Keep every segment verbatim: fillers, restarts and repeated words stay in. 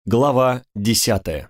Глава десятая.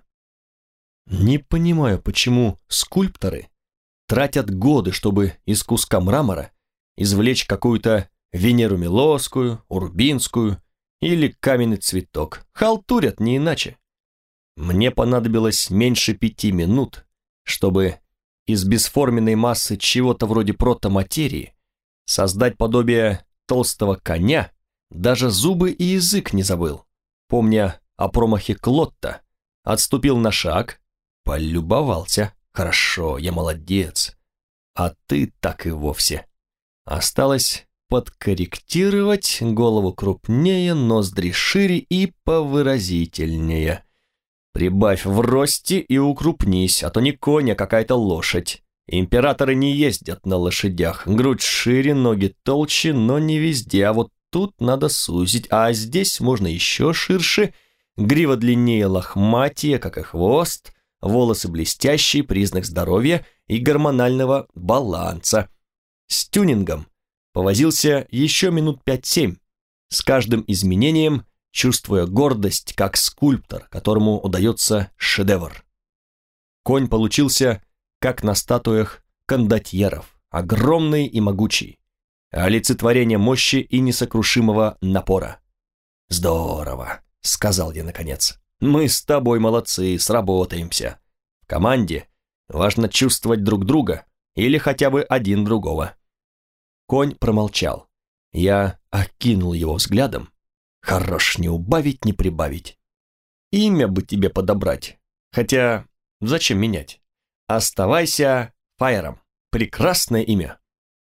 Не понимаю, почему скульпторы тратят годы, чтобы из куска мрамора извлечь какую-то Венеру Милосскую, Урбинскую или каменный цветок. Халтурят не иначе. Мне понадобилось меньше пяти минут, чтобы из бесформенной массы чего-то вроде протоматерии создать подобие толстого коня. Даже зубы и язык не забыл. Помня о промахе Клотта, отступил на шаг, полюбовался. Хорошо, я молодец. А ты так и вовсе. Осталось подкорректировать, голову крупнее, ноздри шире и повыразительнее. Прибавь в росте и укрупнись, а то не конь, а какая-то лошадь. Императоры не ездят на лошадях. Грудь шире, ноги толще, но не везде, а вот тут надо сузить, а здесь можно еще ширше. Грива длиннее лохматия, как и хвост, волосы блестящие, признак здоровья и гормонального баланса. С тюнингом повозился еще минут пять-семь, с каждым изменением чувствуя гордость, как скульптор, которому удается шедевр. Конь получился, как на статуях кондотьеров, огромный и могучий, олицетворение мощи и несокрушимого напора. «Здорово», — сказал я наконец. «Мы с тобой молодцы, сработаемся. В команде важно чувствовать друг друга или хотя бы один другого». Конь промолчал. Я окинул его взглядом. Хорош, не убавить, не прибавить. Имя бы тебе подобрать. Хотя, зачем менять? Оставайся Фаером. Прекрасное имя.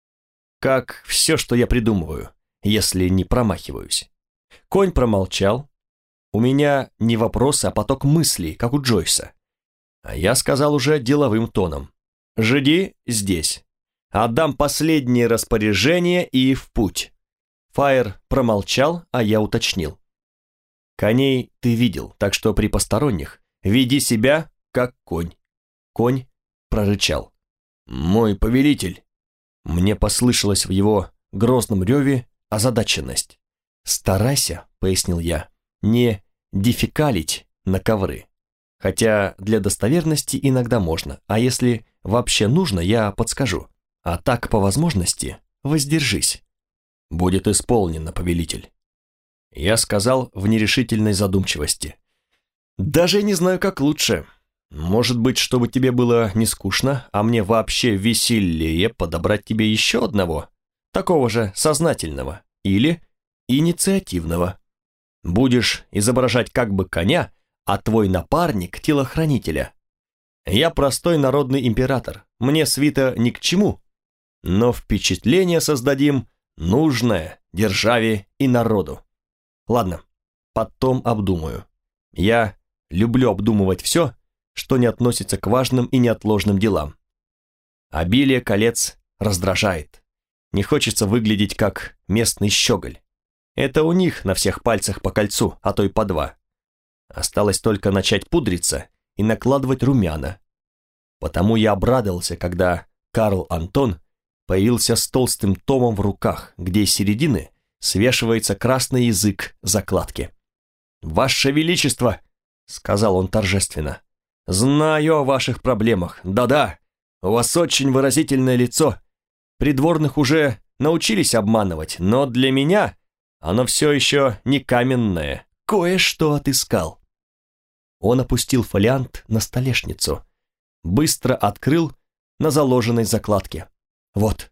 Как все, что я придумываю, если не промахиваюсь. Конь промолчал. У меня не вопросы, а поток мыслей, как у Джойса. А я сказал уже деловым тоном. «Жди здесь. Отдам последнее распоряжение и в путь». Фаер промолчал, а я уточнил. «Коней ты видел, так что при посторонних веди себя, как конь». Конь прорычал. «Мой повелитель». Мне послышалось в его грозном реве озадаченность. «Старайся», — пояснил я, — «не дефекалить на ковры. Хотя для достоверности иногда можно, а если вообще нужно, я подскажу. А так, по возможности, воздержись». «Будет исполнено, повелитель». Я сказал в нерешительной задумчивости. «Даже не знаю, как лучше. Может быть, чтобы тебе было не скучно, а мне вообще веселее подобрать тебе еще одного, такого же сознательного или инициативного. Будешь изображать как бы коня, а твой напарник – телохранителя. Я простой народный император, мне свита ни к чему, но впечатление создадим нужное державе и народу. Ладно, потом обдумаю. Я люблю обдумывать все, что не относится к важным и неотложным делам. Обилие колец раздражает. Не хочется выглядеть как местный щеголь. Это у них на всех пальцах по кольцу, а то и по два. Осталось только начать пудриться и накладывать румяна. Потому я обрадовался, когда Карл Антон появился с толстым томом в руках, где из середины свешивается красный язык закладки. «Ваше Величество!» — сказал он торжественно. «Знаю о ваших проблемах. Да-да, у вас очень выразительное лицо. Придворных уже научились обманывать, но для меня оно все еще не каменное. Кое-что отыскал». Он опустил фолиант на столешницу, быстро открыл на заложенной закладке. «Вот,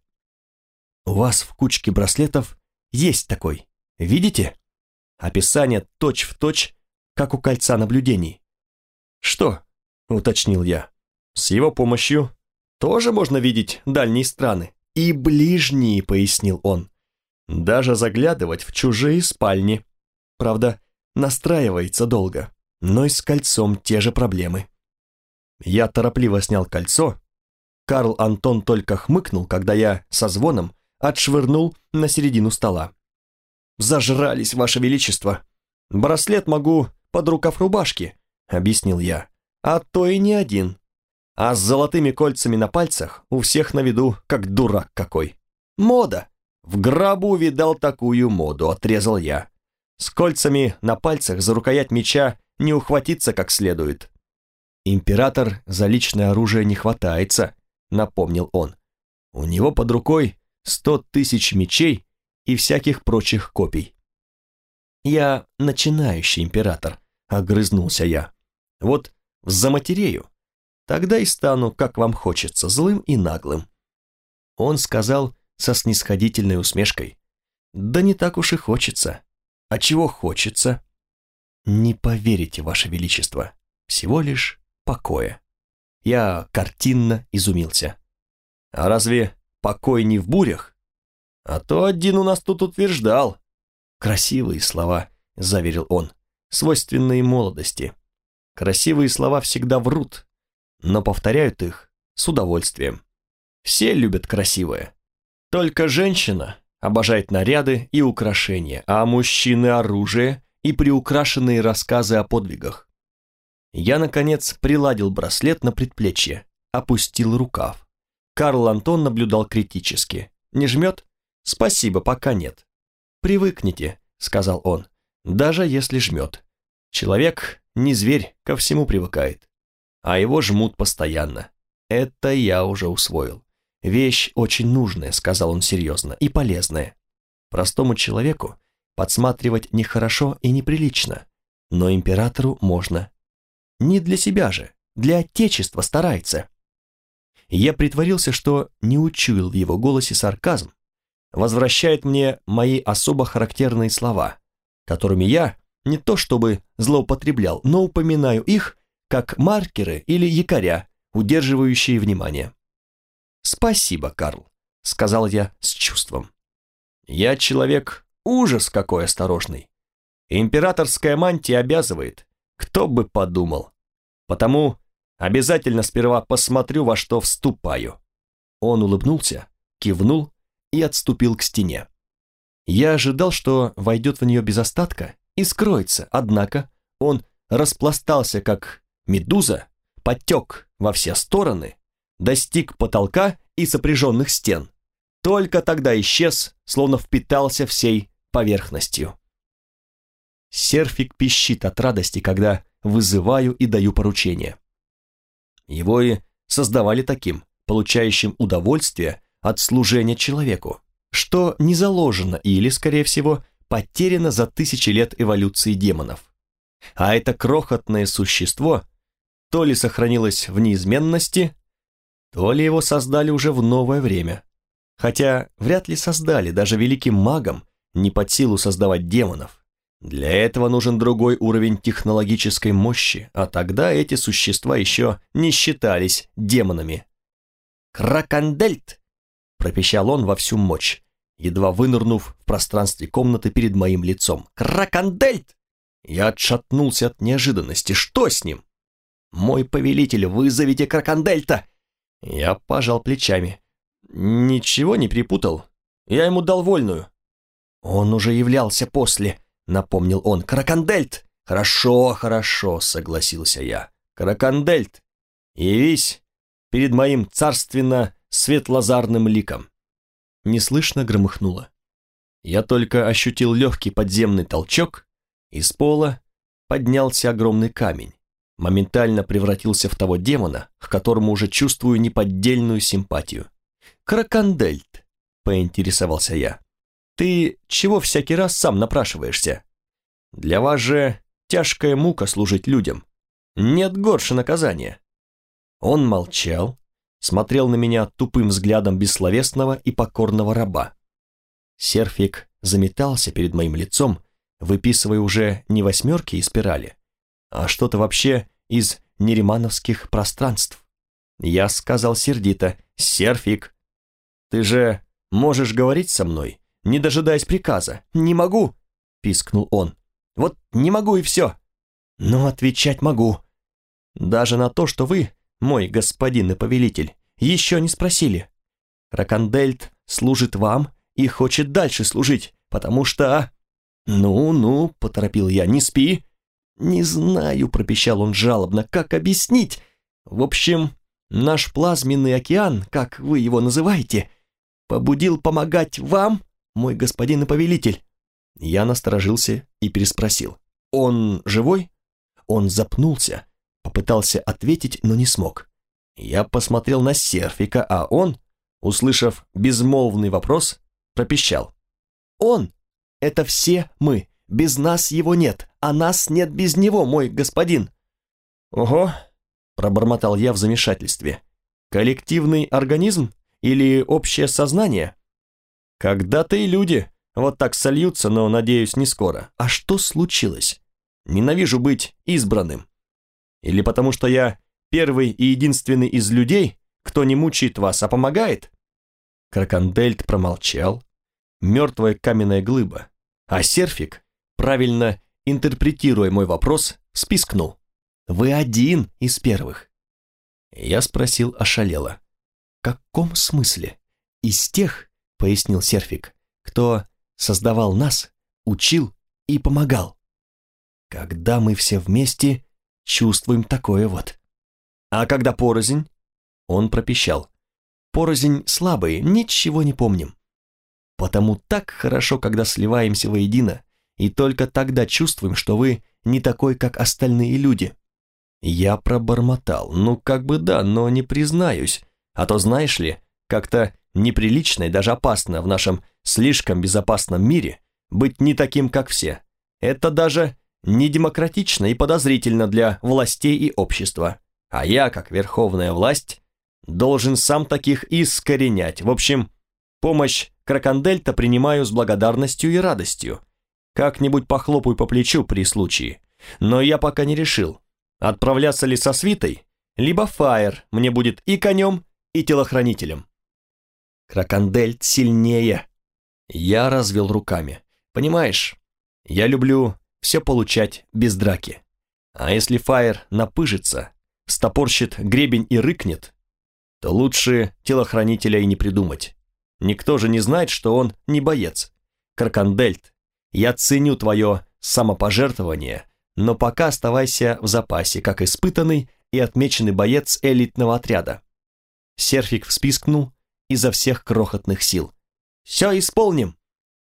у вас в кучке браслетов есть такой, видите? Описание точь-в-точь, как у кольца наблюдений». «Что?» — уточнил я. «С его помощью тоже можно видеть дальние страны?» «И ближние», — пояснил он. «Даже заглядывать в чужие спальни. Правда, настраивается долго, но и с кольцом те же проблемы». Я торопливо снял кольцо. Карл Антон только хмыкнул, когда я со звоном отшвырнул на середину стола. «Зажрались, Ваше Величество. Браслет могу под рукав рубашки», — объяснил я. «А то и не один. А с золотыми кольцами на пальцах у всех на виду, как дурак какой. Мода. В гробу видал такую моду», — отрезал я. «С кольцами на пальцах за рукоять меча не ухватиться как следует. Император за личное оружие не хватается, напомнил он. У него под рукой сто тысяч мечей и всяких прочих копий. Я начинающий император, огрызнулся я. Вот заматерею, тогда и стану, как вам хочется, злым и наглым. Он сказал со снисходительной усмешкой. Да не так уж и хочется. А чего хочется? Не поверите, Ваше Величество, всего лишь покоя. Я картинно изумился. А разве покой не в бурях? А то один у нас тут утверждал. Красивые слова, заверил он, свойственные молодости. Красивые слова всегда врут, но повторяют их с удовольствием. Все любят красивое. Только женщина обожает наряды и украшения, а мужчины оружие и приукрашенные рассказы о подвигах. Я, наконец, приладил браслет на предплечье, опустил рукав. Карл Антон наблюдал критически. Не жмет? Спасибо, пока нет. Привыкните, сказал он, даже если жмет. Человек не зверь, ко всему привыкает. А его жмут постоянно. Это я уже усвоил. Вещь очень нужная, сказал он серьезно, и полезная. Простому человеку подсматривать нехорошо и неприлично, но императору можно. Не для себя же, для отечества старается. Я притворился, что не учуял в его голосе сарказм, возвращает мне мои особо характерные слова, которыми я не то чтобы злоупотреблял, но упоминаю их как маркеры или якоря, удерживающие внимание. «Спасибо, Карл», — сказал я с чувством. «Я человек ужас какой осторожный. Императорская мантия обязывает, кто бы подумал. Потому обязательно сперва посмотрю, во что вступаю». Он улыбнулся, кивнул и отступил к стене. Я ожидал, что войдет в нее без остатка и скроется, однако он распластался, как медуза, потек во все стороны, достиг потолка и сопряженных стен. Только тогда исчез, словно впитался всей поверхностью. Серфик пищит от радости, когда вызываю и даю поручения. Его и создавали таким, получающим удовольствие от служения человеку, что не заложено или, скорее всего, потеряно за тысячи лет эволюции демонов. А это крохотное существо то ли сохранилось в неизменности, то ли его создали уже в новое время. Хотя вряд ли создали, даже великим магам не под силу создавать демонов. Для этого нужен другой уровень технологической мощи, а тогда эти существа еще не считались демонами. «Кракандельт!» – пропищал он во всю мощь, едва вынырнув в пространстве комнаты перед моим лицом. «Кракандельт!» Я отшатнулся от неожиданности. Что с ним? «Мой повелитель, вызовите Кракандельта!» Я пожал плечами. Ничего не перепутал. Я ему дал вольную. Он уже являлся после, напомнил он. Кракандельт! Хорошо, хорошо, согласился я. Кракандельт, явись перед моим царственно-светлозарным ликом. Неслышно громыхнуло. Я только ощутил легкий подземный толчок, из пола поднялся огромный камень, моментально превратился в того демона, к которому уже чувствую неподдельную симпатию. «Кракандельт», — поинтересовался я, — «ты чего всякий раз сам напрашиваешься? Для вас же тяжкая мука служить людям. Нет горше наказания». Он молчал, смотрел на меня тупым взглядом бессловесного и покорного раба. Серфик заметался перед моим лицом, выписывая уже не восьмерки и спирали, а что-то вообще из неримановских пространств. Я сказал сердито: «Серфик, ты же можешь говорить со мной, не дожидаясь приказа». «Не могу», — пискнул он. «Вот не могу и все». «Но отвечать могу. Даже на то, что вы, мой господин и повелитель, еще не спросили. Кракандельт служит вам и хочет дальше служить, потому что...» «Ну-ну», — поторопил я, — «не спи». «Не знаю», — пропищал он жалобно, — «как объяснить? В общем, наш плазменный океан, как вы его называете, побудил помогать вам, мой господин и повелитель». Я насторожился и переспросил: «Он живой?» Он запнулся, попытался ответить, но не смог. Я посмотрел на Серфика, а он, услышав безмолвный вопрос, пропищал. «Он! Это все мы! Без нас его нет, а нас нет без него, мой господин!» «Ого!» – пробормотал я в замешательстве. «Коллективный организм или общее сознание?» «Когда-то и люди вот так сольются, но, надеюсь, не скоро. А что случилось? Ненавижу быть избранным. Или потому что я первый и единственный из людей, кто не мучает вас, а помогает?» Кракандельт промолчал, мертвая каменная глыба, а Серфик, правильно интерпретируя мой вопрос, спискнул. «Вы один из первых». Я спросил ошалело. «В каком смысле? Из тех, — пояснил Серфик, — кто создавал нас, учил и помогал. Когда мы все вместе, чувствуем такое вот. А когда порознь?» Он пропищал. «Порознь слабые, ничего не помним. Потому так хорошо, когда сливаемся воедино, и только тогда чувствуем, что вы не такой, как остальные люди». Я пробормотал. «Ну, как бы да, но не признаюсь. А то, знаешь ли, как-то неприлично и даже опасно в нашем слишком безопасном мире быть не таким, как все. Это даже не демократично и подозрительно для властей и общества. А я, как верховная власть, должен сам таких искоренять. В общем, помощь Кракандельта принимаю с благодарностью и радостью. Как-нибудь похлопаю по плечу при случае. Но я пока не решил, отправляться ли со свитой, либо Фаер мне будет и конем, и телохранителем». «Кракандельт сильнее». Я развел руками. «Понимаешь, я люблю все получать без драки. А если Фаер напыжится, стопорщит гребень и рыкнет, то лучше телохранителя и не придумать. Никто же не знает, что он не боец. Кракандельт, я ценю твое самопожертвование, но пока оставайся в запасе, как испытанный и отмеченный боец элитного отряда». Серфик вспискнул изо всех крохотных сил. «Все исполним!»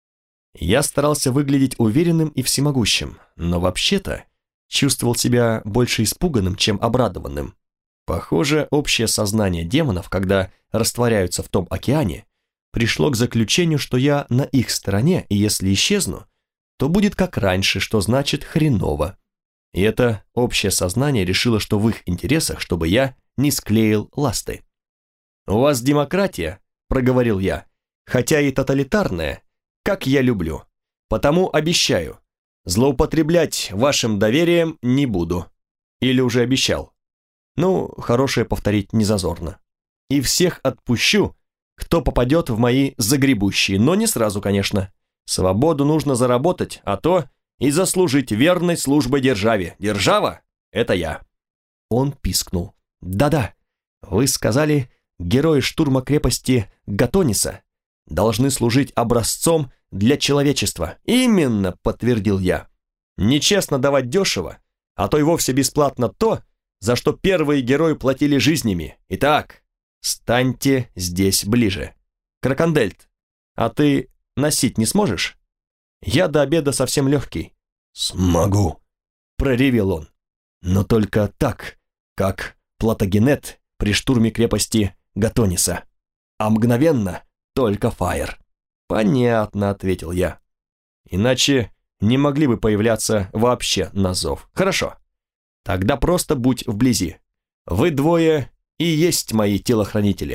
Я старался выглядеть уверенным и всемогущим, но вообще-то чувствовал себя больше испуганным, чем обрадованным. Похоже, общее сознание демонов, когда растворяются в том океане, пришло к заключению, что я на их стороне, и если исчезну, то будет как раньше, что значит хреново. И это общее сознание решило, что в их интересах, чтобы я не склеил ласты. «У вас демократия», — проговорил я, — «хотя и тоталитарная, как я люблю. Потому обещаю, злоупотреблять вашим доверием не буду. Или уже обещал. Ну, хорошее повторить не зазорно. И всех отпущу, кто попадет в мои загребущие, но не сразу, конечно. Свободу нужно заработать, а то и заслужить верной службой державе. Держава — это я». Он пискнул. «Да-да, вы сказали, герои штурма крепости Гатониса должны служить образцом для человечества». «Именно», — подтвердил я. «Нечестно давать дешево, а то и вовсе бесплатно то, за что первые герои платили жизнями. Итак, станьте здесь ближе. Кракандельт, а ты носить не сможешь? Я до обеда совсем легкий». «Смогу», — проревел он. «Но только так, как Платагенет при штурме крепости Гатониса. А мгновенно только Фаер». «Понятно», — ответил я. «Иначе не могли бы появляться вообще на зов. Хорошо. Тогда просто будь вблизи. Вы двое и есть мои телохранители.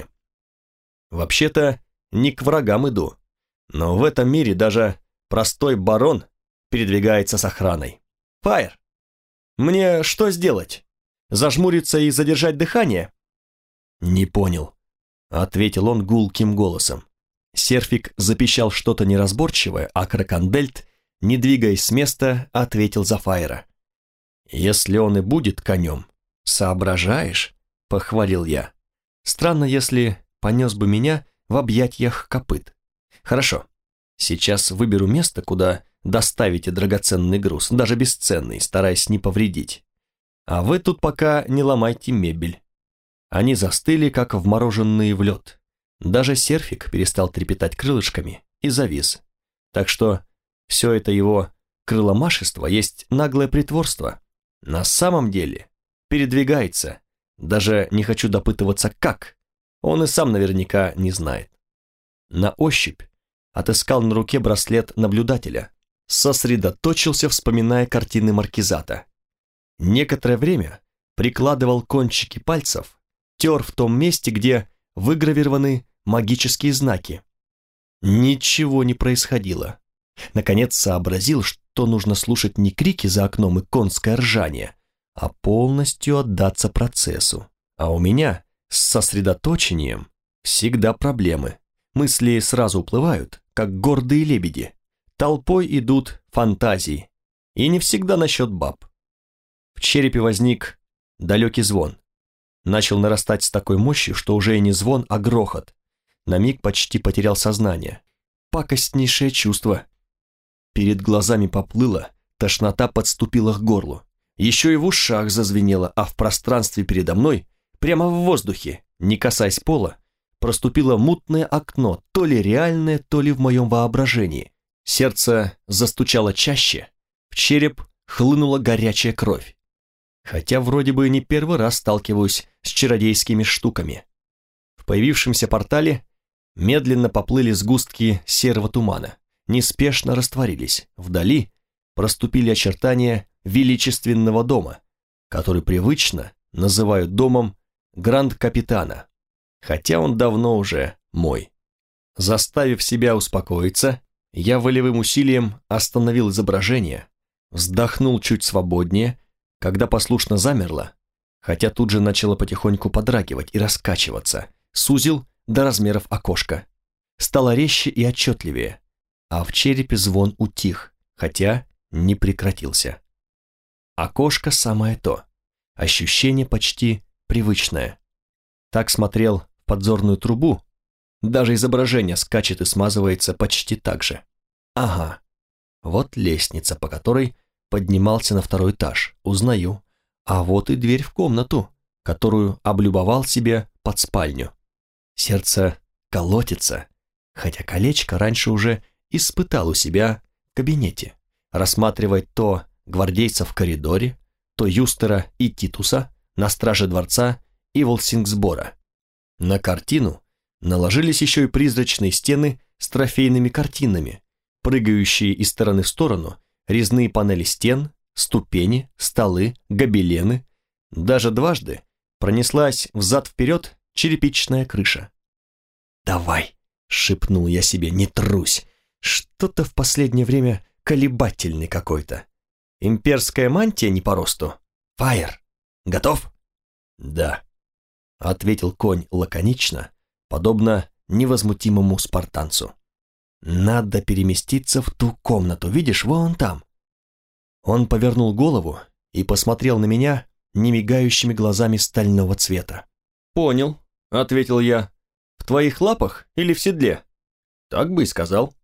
Вообще-то не к врагам иду, но в этом мире даже простой барон передвигается с охраной. Фаер, мне что сделать? Зажмуриться и задержать дыхание?» «Не понял», — ответил он гулким голосом. Серфик запищал что-то неразборчивое, а Кракандельт, не двигаясь с места, ответил за Фаера. «Если он и будет конем, соображаешь?» — похвалил я. «Странно, если понес бы меня в объятиях копыт. Хорошо, сейчас выберу место, куда доставите драгоценный груз, даже бесценный, стараясь не повредить. А вы тут пока не ломайте мебель». Они застыли, как вмороженные в лед. Даже Серфик перестал трепетать крылышками и завис. Так что все это его крыломашество есть наглое притворство. На самом деле передвигается. Даже не хочу допытываться, как. Он и сам наверняка не знает. На ощупь отыскал на руке браслет наблюдателя, сосредоточился, вспоминая картины маркизата. Некоторое время прикладывал кончики пальцев, тер в том месте, где выгравированы магические знаки. Ничего не происходило. Наконец сообразил, что нужно слушать не крики за окном и конское ржание, а полностью отдаться процессу. А у меня с сосредоточением всегда проблемы. Мысли сразу уплывают, как гордые лебеди. Толпой идут фантазии. И не всегда насчет баб. В черепе возник далекий звон. Начал нарастать с такой мощью, что уже и не звон, а грохот. На миг почти потерял сознание. Пакостнейшее чувство. Перед глазами поплыло, тошнота подступила к горлу. Еще и в ушах зазвенело, а в пространстве передо мной, прямо в воздухе, не касаясь пола, проступило мутное окно, то ли реальное, то ли в моем воображении. Сердце застучало чаще, в череп хлынула горячая кровь. Хотя вроде бы не первый раз сталкиваюсь с чародейскими штуками. В появившемся портале медленно поплыли сгустки серого тумана, неспешно растворились. Вдали проступили очертания величественного дома, который привычно называют домом Гранд-Капитана, хотя он давно уже мой. Заставив себя успокоиться, я волевым усилием остановил изображение, вздохнул чуть свободнее, когда послушно замерло, хотя тут же начало потихоньку подрагивать и раскачиваться, сузил до размеров окошка. Стало резче и отчетливее, а в черепе звон утих, хотя не прекратился. Окошко самое то, ощущение почти привычное. Так смотрел в подзорную трубу, даже изображение скачет и смазывается почти так же. Ага, вот лестница, по которой поднимался на второй этаж, узнаю. А вот и дверь в комнату, которую облюбовал себе под спальню. Сердце колотится, хотя колечко раньше уже испытал у себя в кабинете, рассматривать то гвардейцев в коридоре, то Юстера и Титуса на страже дворца и Волсингсбора. На картину наложились еще и призрачные стены с трофейными картинами, прыгающие из стороны в сторону, резные панели стен, ступени, столы, гобелены. Даже дважды пронеслась взад-вперед черепичная крыша. «Давай!» — шепнул я себе, не трусь. Что-то в последнее время колебательный какой-то. Имперская мантия не по росту. Фаер, готов? Да, ответил конь лаконично, подобно невозмутимому спартанцу. Надо переместиться в ту комнату, видишь, вон там. Он повернул голову и посмотрел на меня немигающими глазами стального цвета. Понял, ответил я. В твоих лапах или в седле? Так бы и сказал.